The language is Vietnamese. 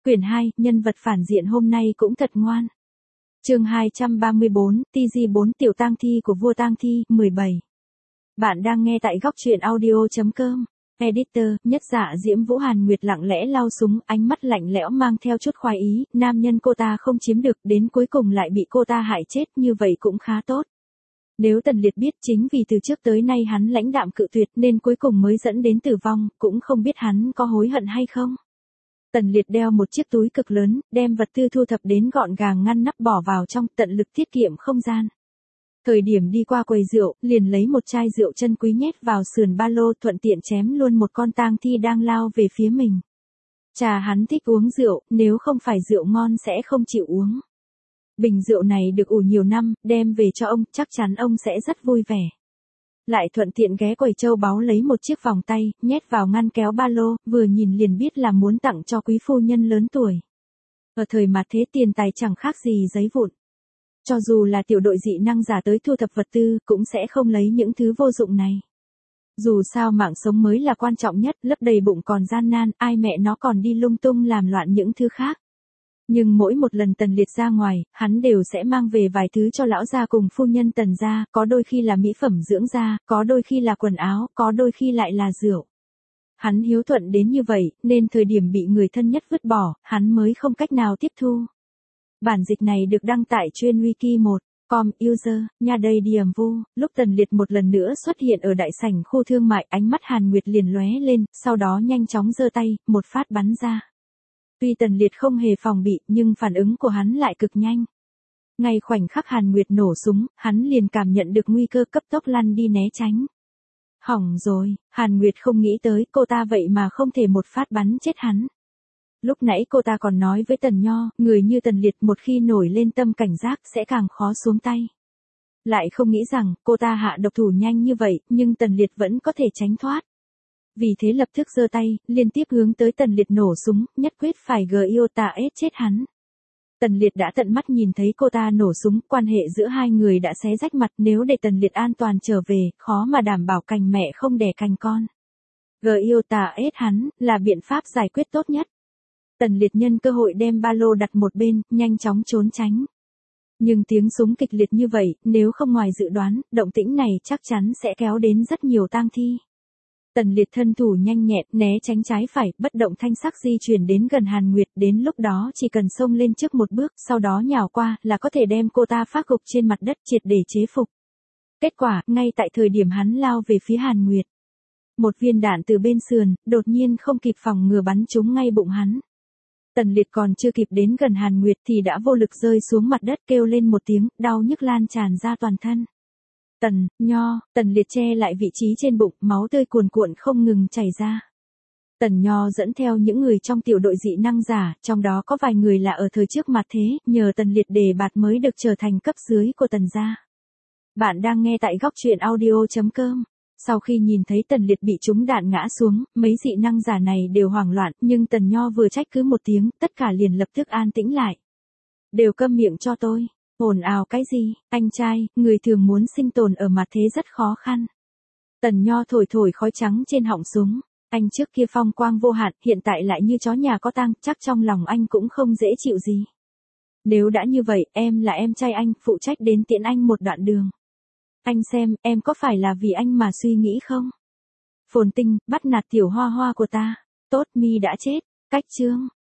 Quyển 2, nhân vật phản diện hôm nay cũng thật ngoan. Chương 234, TG4 tiểu tang thi của vua tang thi, 17. Bạn đang nghe tại góc truyện audio.com. Editor, nhất dạ Diễm Vũ Hàn Nguyệt lặng lẽ lau súng, ánh mắt lạnh lẽo mang theo chút khoái ý, nam nhân cô ta không chiếm được, đến cuối cùng lại bị cô ta hại chết, như vậy cũng khá tốt. Nếu Tần Liệt biết chính vì từ trước tới nay hắn lãnh đạm cự tuyệt nên cuối cùng mới dẫn đến tử vong, cũng không biết hắn có hối hận hay không. Tần Liệt đeo một chiếc túi cực lớn, đem vật tư thu thập đến gọn gàng ngăn nắp bỏ vào trong, tận lực tiết kiệm không gian. Thời điểm đi qua quầy rượu, liền lấy một chai rượu chân quý nhét vào sườn ba lô, thuận tiện chém luôn một con tang thi đang lao về phía mình. Chà, hắn thích uống rượu, nếu không phải rượu ngon sẽ không chịu uống. Bình rượu này được ủ nhiều năm, đem về cho ông, chắc chắn ông sẽ rất vui vẻ. Lại thuận tiện ghé quầy châu báu lấy một chiếc vòng tay, nhét vào ngăn kéo ba lô, vừa nhìn liền biết là muốn tặng cho quý phu nhân lớn tuổi. Ở thời mà thế tiền tài chẳng khác gì giấy vụn. Cho dù là tiểu đội dị năng giả tới thu thập vật tư, cũng sẽ không lấy những thứ vô dụng này. Dù sao mạng sống mới là quan trọng nhất, lấp đầy bụng còn gian nan, ai mẹ nó còn đi lung tung làm loạn những thứ khác. Nhưng mỗi một lần Tần Liệt ra ngoài, hắn đều sẽ mang về vài thứ cho lão gia cùng phu nhân Tần gia, có đôi khi là mỹ phẩm dưỡng da, có đôi khi là quần áo, có đôi khi lại là rượu. Hắn hiếu thuận đến như vậy, nên thời điểm bị người thân nhất vứt bỏ, hắn mới không cách nào tiếp thu. Bản dịch này được đăng tại chuyên wiki 1.com user, nha đây điểm vu. Lúc Tần Liệt một lần nữa xuất hiện ở đại sảnh khu thương mại, ánh mắt Hàn Nguyệt liền lóe lên, sau đó nhanh chóng giơ tay, một phát bắn ra. Tuy Tần Liệt không hề phòng bị, nhưng phản ứng của hắn lại cực nhanh. Ngay khoảnh khắc Hàn Nguyệt nổ súng, hắn liền cảm nhận được nguy cơ, cấp tốc lăn đi né tránh. Hỏng rồi, Hàn Nguyệt không nghĩ tới cô ta vậy mà không thể một phát bắn chết hắn. Lúc nãy cô ta còn nói với Tần Nho, người như Tần Liệt một khi nổi lên tâm cảnh giác sẽ càng khó xuống tay. Lại không nghĩ rằng, cô ta hạ độc thủ nhanh như vậy, nhưng Tần Liệt vẫn có thể tránh thoát. Vì thế lập tức giơ tay, liên tiếp hướng tới Tần Liệt nổ súng, nhất quyết phải GIOTA chết hắn. Tần Liệt đã tận mắt nhìn thấy cô ta nổ súng, quan hệ giữa hai người đã xé rách mặt, nếu để Tần Liệt an toàn trở về, khó mà đảm bảo cành mẹ không đẻ cành con. GIOTA hắn, là biện pháp giải quyết tốt nhất. Tần Liệt nhân cơ hội đem ba lô đặt một bên, nhanh chóng trốn tránh. Nhưng tiếng súng kịch liệt như vậy, nếu không ngoài dự đoán, động tĩnh này chắc chắn sẽ kéo đến rất nhiều tang thi. Tần Liệt thân thủ nhanh nhẹn, né tránh trái phải, bất động thanh sắc di chuyển đến gần Hàn Nguyệt, đến lúc đó chỉ cần xông lên trước một bước, sau đó nhào qua, là có thể đem cô ta phát gục trên mặt đất triệt để chế phục. Kết quả, ngay tại thời điểm hắn lao về phía Hàn Nguyệt. Một viên đạn từ bên sườn, đột nhiên không kịp phòng ngừa bắn trúng ngay bụng hắn. Tần Liệt còn chưa kịp đến gần Hàn Nguyệt thì đã vô lực rơi xuống mặt đất, kêu lên một tiếng, đau nhức lan tràn ra toàn thân. Tần Liệt che lại vị trí trên bụng, máu tươi cuồn cuộn không ngừng chảy ra. Tần Nho dẫn theo những người trong tiểu đội dị năng giả, trong đó có vài người là ở thời trước mặt thế, nhờ Tần Liệt đề bạt mới được trở thành cấp dưới của Tần gia. Bạn đang nghe tại góc truyện audio.com. Sau khi nhìn thấy Tần Liệt bị trúng đạn ngã xuống, mấy dị năng giả này đều hoảng loạn, nhưng Tần Nho vừa trách cứ một tiếng, tất cả liền lập tức an tĩnh lại. Đều câm miệng cho tôi. Ồn ào cái gì, anh trai, người thường muốn sinh tồn ở mặt thế rất khó khăn. Tần Nho thổi thổi khói trắng trên họng súng. Anh trước kia phong quang vô hạn, hiện tại lại như chó nhà có tang, chắc trong lòng anh cũng không dễ chịu gì. Nếu đã như vậy, em là em trai anh, phụ trách đến tiễn anh một đoạn đường. Anh xem, em có phải là vì anh mà suy nghĩ không? Phồn Tinh, bắt nạt tiểu hoa hoa của ta. Tốt, mi đã chết. Cách chương.